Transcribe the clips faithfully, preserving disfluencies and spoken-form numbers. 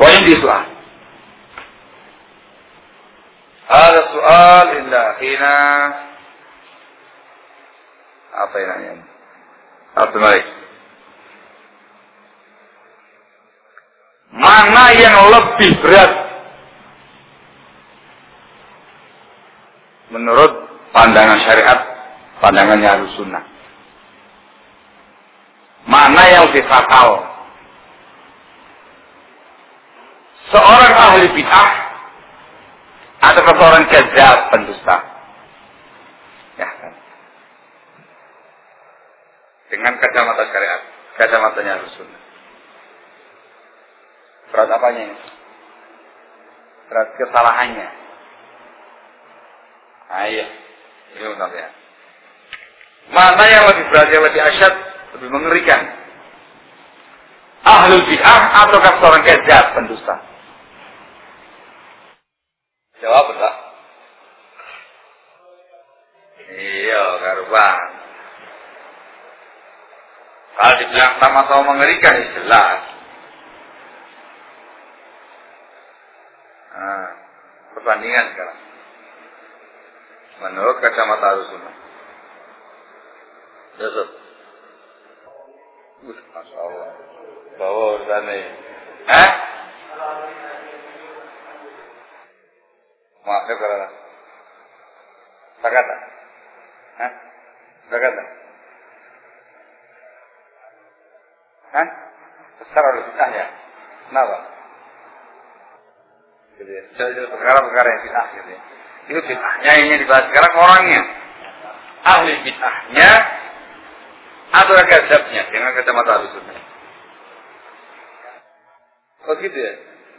وعندي سؤال. هذا السؤال إلا حين apa yang nanya? Abdul Malik. Mana yang lebih berat menurut pandangan syariat, pandangannya Ahlussunnah? Mana yang lebih fatal? Seorang ahli bid'ah atau seorang kadzdzab pendusta? Ya kan? Dengan kacamata syariat, kacamatanya Ahlussunnah. Berat apanya ini? Berat kesalahannya. Ayo, ini benar ya. Mana yang lebih berat, yang lebih asyad, lebih mengerikan? Ahlul bid'ah atau seorang kadzdzab pendusta? Jawab enggak? Iya, karuban. Kalau dibilang sama-sama mengerikan, ya jelas. Nah, perbandingan sekarang. Menurut kacamata Ahlussunnah. Yusuf. Masya Allah. Bawa urusannya. Eh? Maaf ya kalau tak kata. Hah? Tak kata. Hah? Besar oleh bid'ahnya. Kenapa? Gitu ya. Perkara-perkara yang bid'ah gitu ya. Itu bid'ahnya yang dibahas sekarang orangnya. Ahli bid'ahnya atau kadzdzabnya dengan kacamata Ahlussunnah. Oh gitu ya.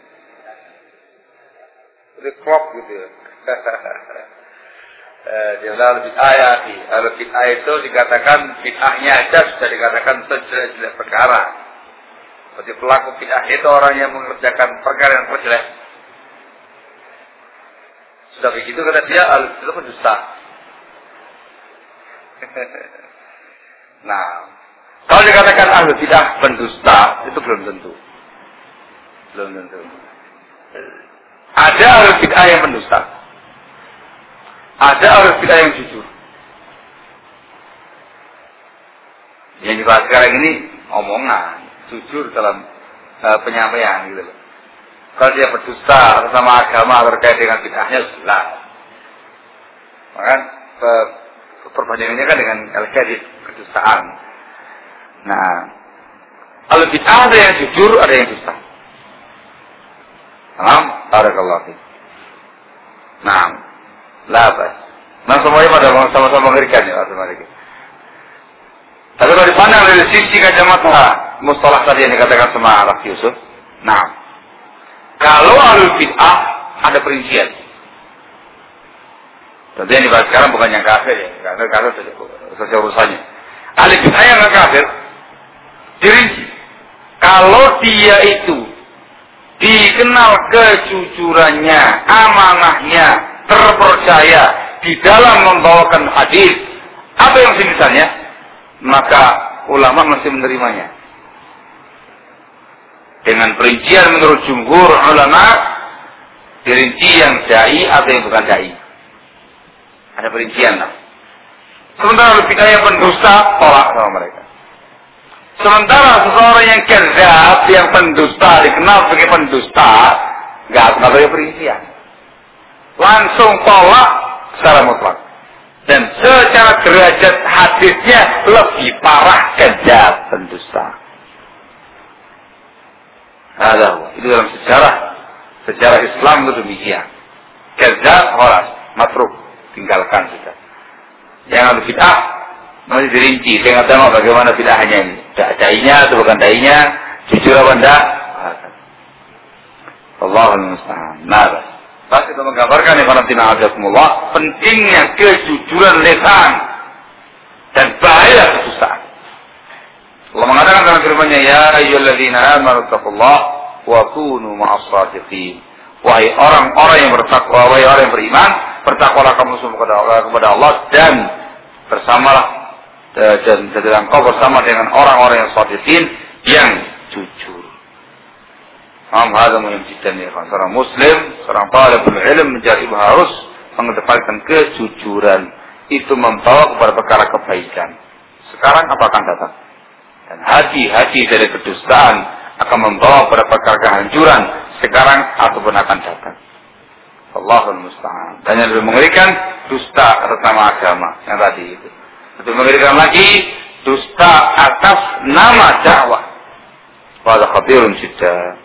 Udah klop gitu ya. eh, dia bilang bid'ah ya. Kalau bid'ah itu dikatakan bid'ahnya aja sudah dikatakan sejelek-jelek perkara. Seperti pelaku bid'ah itu orang yang mengerjakan perkara yang terjelek. Sudah begitu kata dia, itu pendusta. Nah, kalau dikatakan ahli bid'ah pendusta, itu belum tentu. Belum tentu. Ada ahli bid'ah yang pendusta. Ada ahli bid'ah yang jujur. Yang dibahas sekarang ini omongan, jujur dalam uh, penyampaian gitu loh. Kalau dia berdusta sama agama terkait dengan bid'ahnya jelas. Maka perbandingannya kan dengan al-kadzib, kedustaan. Nah, kalau bid'ah ada yang jujur, ada yang dusta. Paham? Barakallahu fiik. Nah, labas. Nah, semuanya pada sama-sama mengerikan ya, semuanya. Tapi kalau dipandang dari sisi kacamata mustalah tadi yang dikatakan sama Alaf Yusuf, nah, kalau ahlul bid'ah ada perincian. Tentu yang dibahas sekarang bukan yang kafir ya, karena kafir selesai urusannya. Ahlul bid'ah yang nggak kafir dirinci. Kalau dia itu dikenal kejujurannya, amanahnya, terpercaya di dalam membawakan hadis, apa yang misalnya, maka ulama masih menerimanya. Dengan perincian menurut jumhur ulama, dirinci yang dai atau yang bukan dai. Ada perincian lah. Sementara bid'ah yang pendusta, tolak sama mereka. Sementara seseorang yang kadzdzab, yang pendusta, dikenal sebagai pendusta, nggak ada perincian. Langsung tolak secara mutlak. Dan secara derajat hadisnya lebih parah kadzdzab, pendusta. Ada, itu dalam sejarah sejarah Islam itu demikian. Kadzdzab, horas, matruk, tinggalkan sudah. Yang bid'ah masih dirinci, saya nggak tahu bagaimana bid'ahnya ini. Dainya atau bukan dainya, jujur apa enggak? Allahul musta'an. Nah, pas kita menggambarkan ya para azakumullah, pentingnya kejujuran lisan dan bahaya kedustaan. Allah mengatakan dalam firman-Nya, ya ayyuhalladzina amanu taqullaha wa kunu ma'as-shadiqin. Wahai orang-orang yang bertakwa, wahai orang yang beriman, bertakwalah kamu semua kepada Allah, kepada Allah dan bersamalah dan sedang kau bersama dengan orang-orang yang shadiqin, yang jujur. Am hadza muhim jiddan ya kan. Seorang muslim, seorang talibul ilm menjadi harus mengedepankan kejujuran. Itu membawa kepada perkara kebaikan. Sekarang apa akan datang? Dan hati-hati dari kedustaan akan membawa kepada perkara kehancuran sekarang ataupun akan datang. Allahul musta'an. Dan yang lebih mengerikan dusta atas nama agama yang tadi itu. Lebih mengerikan lagi dusta atas nama dakwah. Wa khatirun jiddan.